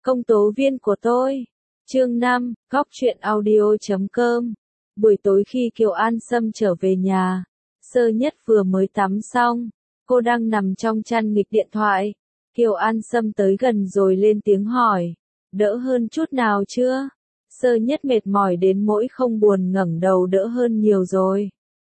Công tố viên của tôi. Chương 5, Góc truyện audio.com. Buổi tối khi Kiều An Sâm trở về nhà, Sơ Nhất vừa mới tắm xong, cô đang nằm trong chăn nghịch điện thoại. Kiều An Sâm tới gần rồi lên tiếng hỏi, đỡ hơn chút nào chưa? Sơ Nhất mệt mỏi đến nỗi không buồn ngẩng đầu, đỡ hơn nhiều rồi.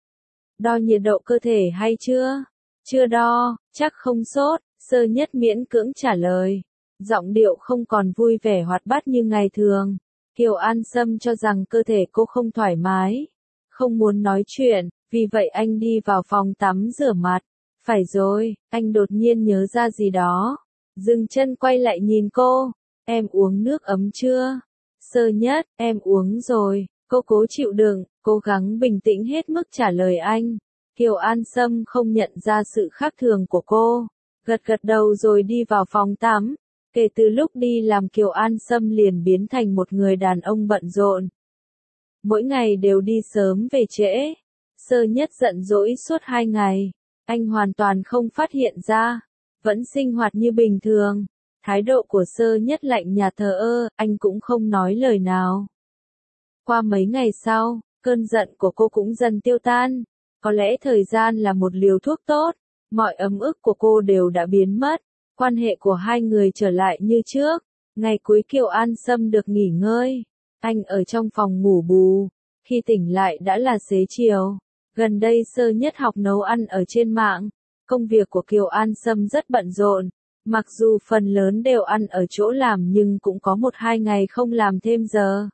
Đo nhiệt độ cơ thể hay chưa? Chưa đo, chắc không sốt, Sơ Nhất miễn cưỡng trả lời. Giọng điệu không còn vui vẻ hoạt bát như ngày thường. Kiều An Sâm cho rằng cơ thể cô không thoải mái, không muốn nói chuyện, vì vậy anh đi vào phòng tắm rửa mặt. Phải rồi, anh đột nhiên nhớ ra gì đó. Dừng chân quay lại nhìn cô. Em uống nước ấm chưa? Sơ Nhất, em uống rồi. Cô cố chịu đựng, cố gắng bình tĩnh hết mức trả lời anh. Kiều An Sâm không nhận ra sự khác thường của cô. Gật đầu rồi đi vào phòng tắm. Kể từ lúc đi làm, Kiều An Sâm liền biến thành một người đàn ông bận rộn. Mỗi ngày đều đi sớm về trễ. Sơ Nhất giận dỗi suốt 2 ngày. Anh hoàn toàn không phát hiện ra. Vẫn sinh hoạt như bình thường. Thái độ của Sơ Nhất lạnh nhạt thờ ơ, anh cũng không nói lời nào. Qua mấy ngày sau, cơn giận của cô cũng dần tiêu tan. Có lẽ thời gian là một liều thuốc tốt. Mọi ấm ức của cô đều đã biến mất. Quan hệ của hai người trở lại như trước. Ngày cuối Kiều An Sâm được nghỉ ngơi. Anh ở trong phòng ngủ bù. Khi tỉnh lại đã là xế chiều. Gần đây Sơ Nhất học nấu ăn ở trên mạng. Công việc của Kiều An Sâm rất bận rộn. Mặc dù phần lớn đều ăn ở chỗ làm nhưng cũng có 1-2 ngày không làm thêm giờ.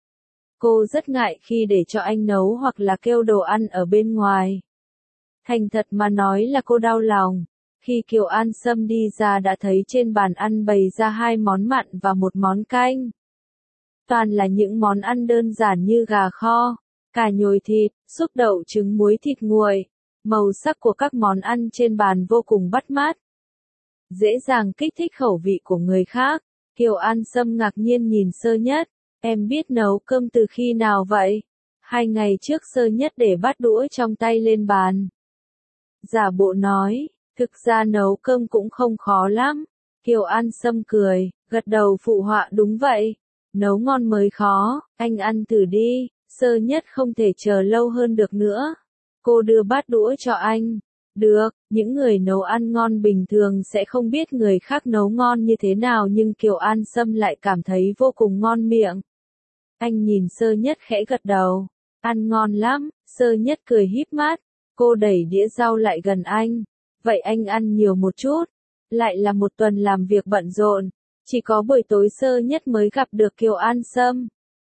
Cô rất ngại khi để cho anh nấu hoặc là kêu đồ ăn ở bên ngoài. Thành thật mà nói là cô đau lòng. Khi Kiều An Sâm đi ra đã thấy trên bàn ăn bày ra 2 món mặn và 1 món canh. Toàn là những món ăn đơn giản như gà kho, cà nhồi thịt, súp đậu trứng muối thịt nguội. Màu sắc của các món ăn trên bàn vô cùng bắt mắt. Dễ dàng kích thích khẩu vị của người khác. Kiều An Sâm ngạc nhiên nhìn Sơ Nhất. Em biết nấu cơm từ khi nào vậy? 2 ngày trước. Sơ Nhất để bát đũa trong tay lên bàn. Giả bộ nói. Thực ra nấu cơm cũng không khó lắm. Kiều An Sâm cười, gật đầu phụ họa đúng vậy. Nấu ngon mới khó, anh ăn thử đi. Sơ Nhất không thể chờ lâu hơn được nữa. Cô đưa bát đũa cho anh. Được, những người nấu ăn ngon bình thường sẽ không biết người khác nấu ngon như thế nào, nhưng Kiều An Sâm lại cảm thấy vô cùng ngon miệng. Anh nhìn Sơ Nhất khẽ gật đầu. Ăn ngon lắm. Sơ Nhất cười híp mắt. Cô đẩy đĩa rau lại gần anh. Vậy anh ăn nhiều một chút. Lại là một tuần làm việc bận rộn. Chỉ có buổi tối Sơ Nhất mới gặp được Kiều An Sâm.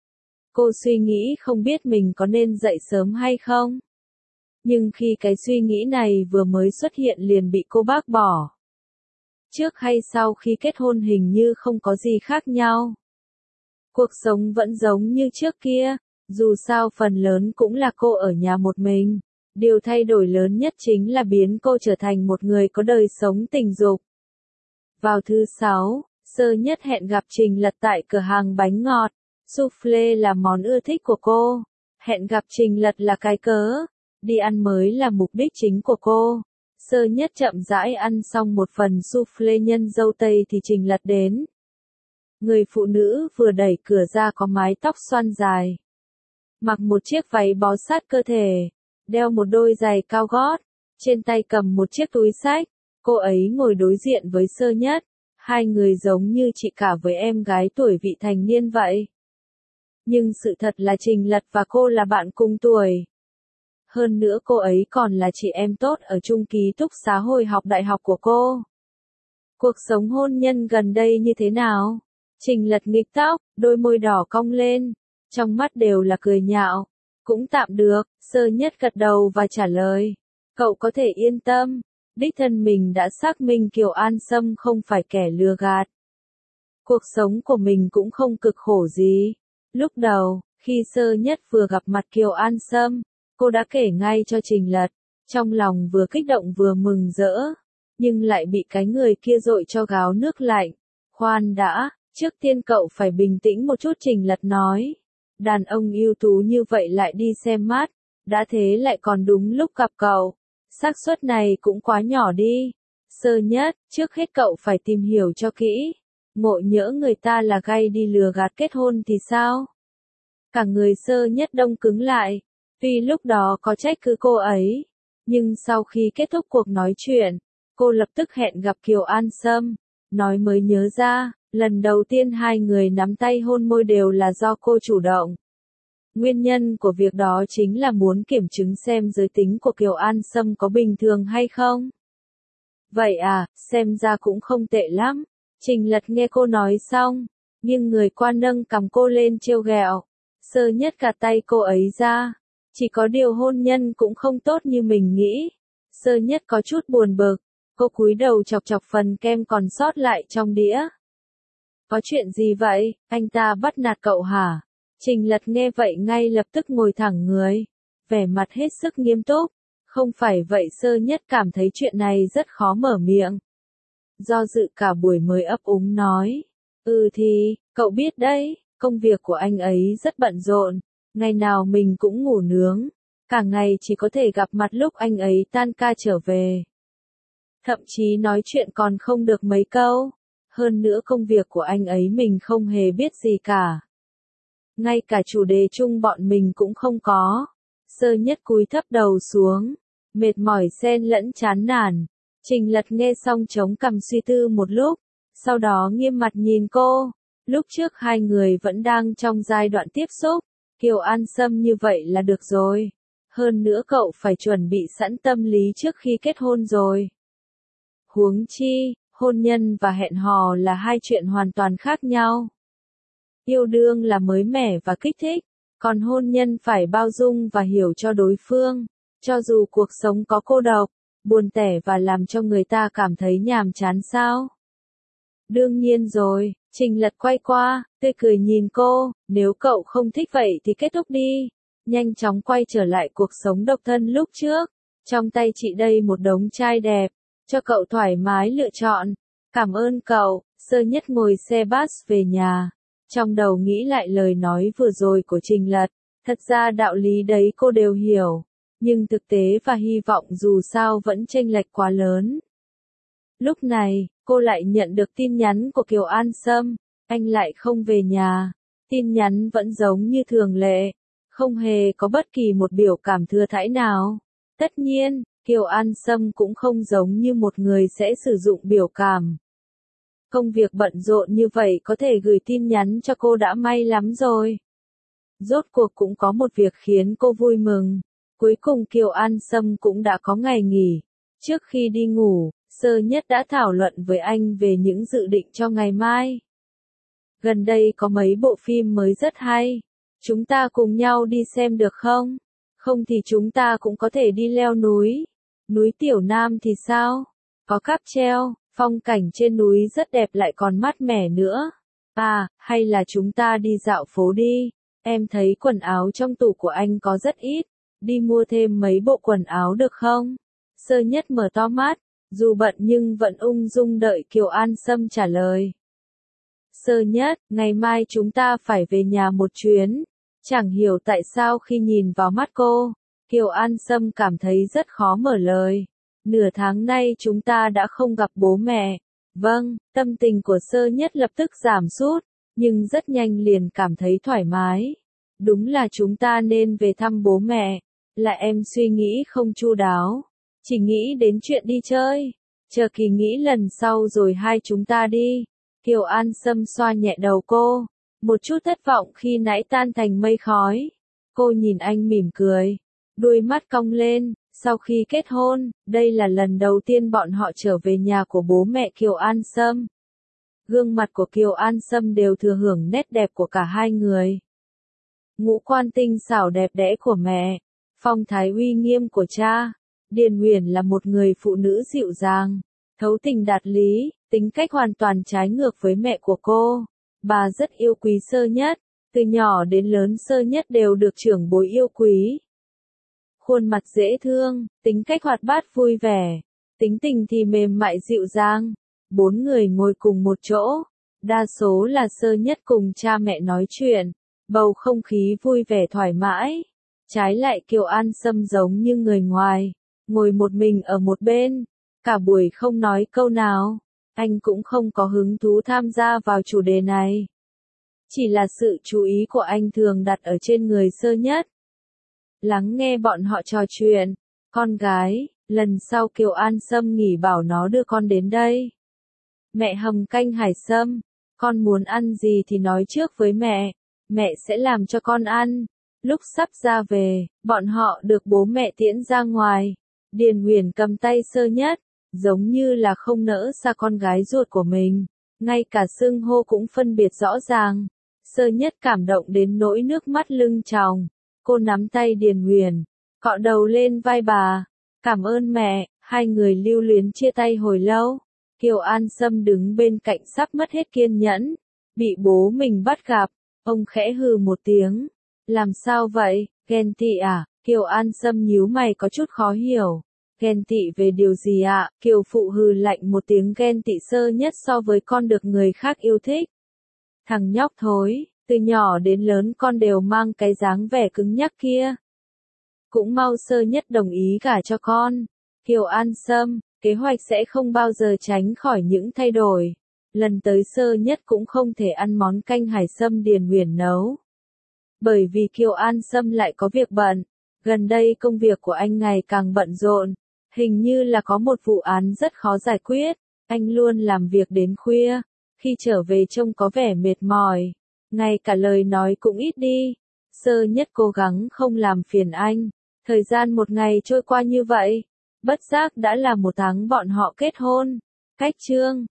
Cô suy nghĩ không biết mình có nên dậy sớm hay không. Nhưng khi cái suy nghĩ này vừa mới xuất hiện liền bị cô bác bỏ. Trước hay sau khi kết hôn hình như không có gì khác nhau. Cuộc sống vẫn giống như trước kia. Dù sao phần lớn cũng là cô ở nhà một mình. Điều thay đổi lớn nhất chính là biến cô trở thành một người có đời sống tình dục. Vào thứ 6, Sơ Nhất hẹn gặp Trình Lật tại cửa hàng bánh ngọt. Soufflé là món ưa thích của cô. Hẹn gặp Trình Lật là cái cớ. Đi ăn mới là mục đích chính của cô. Sơ Nhất chậm rãi ăn xong một phần soufflé nhân dâu tây thì Trình Lật đến. Người phụ nữ vừa đẩy cửa ra có mái tóc xoăn dài. Mặc một chiếc váy bó sát cơ thể. Đeo một đôi giày cao gót, trên tay cầm một chiếc túi xách. Cô ấy ngồi đối diện với Sơ Nhất. Hai người giống như chị cả với em gái tuổi vị thành niên vậy. Nhưng sự thật là Trình Lật và cô là bạn cùng tuổi. Hơn nữa cô ấy còn là chị em tốt ở chung ký túc xá hồi học đại học của cô. Cuộc sống hôn nhân gần đây như thế nào? Trình Lật nghịch tóc, đôi môi đỏ cong lên. Trong mắt đều là cười nhạo. Cũng tạm được. Sơ Nhất gật đầu và trả lời. Cậu có thể yên tâm. Đích thân mình đã xác minh Kiều An Sâm không phải kẻ lừa gạt. Cuộc sống của mình cũng không cực khổ gì. Lúc đầu, khi Sơ Nhất vừa gặp mặt Kiều An Sâm, cô đã kể ngay cho Trình Lật. Trong lòng vừa kích động vừa mừng rỡ. Nhưng lại bị cái người kia dội cho gáo nước lạnh. Khoan đã, trước tiên cậu phải bình tĩnh một chút, Trình Lật nói. Đàn ông ưu tú như vậy lại đi xem mắt, đã thế lại còn đúng lúc gặp cậu. Xác suất này cũng quá nhỏ đi. Sơ Nhất, trước hết cậu phải tìm hiểu cho kỹ. ngộ nhỡ người ta là gay đi lừa gạt kết hôn thì sao? Cả người Sơ Nhất đông cứng lại, tuy lúc đó có trách cứ cô ấy, nhưng sau khi kết thúc cuộc nói chuyện, cô lập tức hẹn gặp Kiều An Sâm, nói mới nhớ ra, lần đầu tiên hai người nắm tay hôn môi đều là do cô chủ động. Nguyên nhân của việc đó chính là muốn kiểm chứng xem giới tính của Kiều An Sâm có bình thường hay không. Vậy à, xem ra cũng không tệ lắm. Trình Lật nghe cô nói xong, nghiêng người qua nâng cằm cô lên trêu ghẹo. Sơ Nhất gạt tay cô ấy ra. Chỉ có điều hôn nhân cũng không tốt như mình nghĩ. Sơ Nhất có chút buồn bực. Cô cúi đầu chọc chọc phần kem còn sót lại trong đĩa. Có chuyện gì vậy, anh ta bắt nạt cậu hả? Trình Lật nghe vậy ngay lập tức ngồi thẳng người. Vẻ mặt hết sức nghiêm túc. Không phải vậy Sơ Nhất cảm thấy chuyện này rất khó mở miệng. Do dự cả buổi mới ấp úng nói. Thì, cậu biết đấy, công việc của anh ấy rất bận rộn. Ngày nào mình cũng ngủ nướng. Cả ngày chỉ có thể gặp mặt lúc anh ấy tan ca trở về. Thậm chí nói chuyện còn không được mấy câu. Hơn nữa công việc của anh ấy mình không hề biết gì cả. Ngay cả chủ đề chung bọn mình cũng không có. Sơ Nhất cúi thấp đầu xuống. Mệt mỏi xen lẫn chán nản. Trình Lật nghe xong chống cằm suy tư một lúc. Sau đó nghiêm mặt nhìn cô. Lúc trước hai người vẫn đang trong giai đoạn tiếp xúc. Kiều An Sâm như vậy là được rồi. Hơn nữa cậu phải chuẩn bị sẵn tâm lý trước khi kết hôn rồi. Huống chi, hôn nhân và hẹn hò là hai chuyện hoàn toàn khác nhau. Yêu đương là mới mẻ và kích thích, còn hôn nhân phải bao dung và hiểu cho đối phương. Cho dù cuộc sống có cô độc, buồn tẻ và làm cho người ta cảm thấy nhàm chán sao? Đương nhiên rồi, Trình Lật quay qua, tươi cười nhìn cô, nếu cậu không thích vậy thì kết thúc đi. Nhanh chóng quay trở lại cuộc sống độc thân lúc trước. Trong tay chị đây một đống trai đẹp, cho cậu thoải mái lựa chọn. Cảm ơn cậu. Sơ Nhất ngồi xe bus về nhà. Trong đầu nghĩ lại lời nói vừa rồi của Trình Lật. Thật ra đạo lý đấy cô đều hiểu. Nhưng thực tế và hy vọng dù sao vẫn chênh lệch quá lớn. Lúc này, cô lại nhận được tin nhắn của Kiều An Sâm. Anh lại không về nhà. Tin nhắn vẫn giống như thường lệ. Không hề có bất kỳ một biểu cảm thừa thãi nào. Tất nhiên, Kiều An Sâm cũng không giống như một người sẽ sử dụng biểu cảm. Công việc bận rộn như vậy có thể gửi tin nhắn cho cô đã may lắm rồi. Rốt cuộc cũng có một việc khiến cô vui mừng. Cuối cùng Kiều An Sâm cũng đã có ngày nghỉ. Trước khi đi ngủ, Sơ Nhất đã thảo luận với anh về những dự định cho ngày mai. Gần đây có mấy bộ phim mới rất hay. Chúng ta cùng nhau đi xem được không? Không thì chúng ta cũng có thể đi leo núi. Núi Tiểu Nam thì sao? Có cáp treo, phong cảnh trên núi rất đẹp lại còn mát mẻ nữa. À, hay là chúng ta đi dạo phố đi. Em thấy quần áo trong tủ của anh có rất ít. Đi mua thêm mấy bộ quần áo được không? Sơ Nhất mở to mắt, dù bận nhưng vẫn ung dung đợi Kiều An Sâm trả lời. Sơ Nhất, ngày mai chúng ta phải về nhà một chuyến. Chẳng hiểu tại sao khi nhìn vào mắt cô, Kiều An Sâm cảm thấy rất khó mở lời. Nửa tháng nay chúng ta đã không gặp bố mẹ. Vâng, tâm tình của Sơ Nhất lập tức giảm sút, nhưng rất nhanh liền cảm thấy thoải mái. Đúng là chúng ta nên về thăm bố mẹ. Là em suy nghĩ không chu đáo. Chỉ nghĩ đến chuyện đi chơi. Chờ kỳ nghỉ lần sau rồi hai chúng ta đi. Kiều An Sâm xoa nhẹ đầu cô. Một chút thất vọng khi nãy tan thành mây khói. Cô nhìn anh mỉm cười. Đuôi mắt cong lên. Sau khi kết hôn, đây là lần đầu tiên bọn họ trở về nhà của bố mẹ Kiều An Sâm. Gương mặt của Kiều An Sâm đều thừa hưởng nét đẹp của cả hai người. Ngũ quan tinh xảo đẹp đẽ của mẹ. Phong thái uy nghiêm của cha. Điền Huyền là một người phụ nữ dịu dàng, thấu tình đạt lý, tính cách hoàn toàn trái ngược với mẹ của cô. Bà rất yêu quý Sơ Nhất, từ nhỏ đến lớn Sơ Nhất đều được trưởng bối yêu quý. Khuôn mặt dễ thương, tính cách hoạt bát vui vẻ, tính tình thì mềm mại dịu dàng. Bốn người ngồi cùng một chỗ, đa số là Sơ Nhất cùng cha mẹ nói chuyện, bầu không khí vui vẻ thoải mái. Trái lại Kiều An Sâm giống như người ngoài, ngồi một mình ở một bên, cả buổi không nói câu nào. anh cũng không có hứng thú tham gia vào chủ đề này. Chỉ là sự chú ý của anh thường đặt ở trên người Sơ Nhất. Lắng nghe bọn họ trò chuyện, con gái, lần sau Kiều An Sâm nghỉ bảo nó đưa con đến đây. Mẹ hầm canh hải sâm, con muốn ăn gì thì nói trước với mẹ sẽ làm cho con ăn. Lúc sắp ra về, bọn họ được bố mẹ tiễn ra ngoài. Điền Huyền cầm tay Sơ Nhất, giống như là không nỡ xa con gái ruột của mình, ngay cả xưng hô cũng phân biệt rõ ràng. Sơ Nhất cảm động đến nỗi nước mắt lưng tròng. Cô nắm tay Điền Huyền, cọ đầu lên vai bà. Cảm ơn mẹ, hai người lưu luyến chia tay hồi lâu. Kiều An Sâm đứng bên cạnh sắp mất hết kiên nhẫn. Bị bố mình bắt gặp, ông khẽ hừ một tiếng. Làm sao vậy, ghen tị à? Kiều An Sâm nhíu mày có chút khó hiểu. Ghen tị về điều gì ạ? Kiều phụ hừ lạnh một tiếng, ghen tị Sơ Nhất so với con được người khác yêu thích. Thằng nhóc thối, từ nhỏ đến lớn con đều mang cái dáng vẻ cứng nhắc kia. Cũng mau Sơ Nhất đồng ý gả cho con. Kiều An Sâm, kế hoạch sẽ không bao giờ tránh khỏi những thay đổi. Lần tới Sơ Nhất cũng không thể ăn món canh hải sâm Điền Huyền nấu. Bởi vì Kiều An Sâm lại có việc bận. Gần đây công việc của anh ngày càng bận rộn. Hình như là có một vụ án rất khó giải quyết. Anh luôn làm việc đến khuya. Khi trở về trông có vẻ mệt mỏi. Ngay cả lời nói cũng ít đi. Sơ Nhất cố gắng không làm phiền anh. Thời gian một ngày trôi qua như vậy. Bất giác đã là 1 tháng bọn họ kết hôn. Cách chương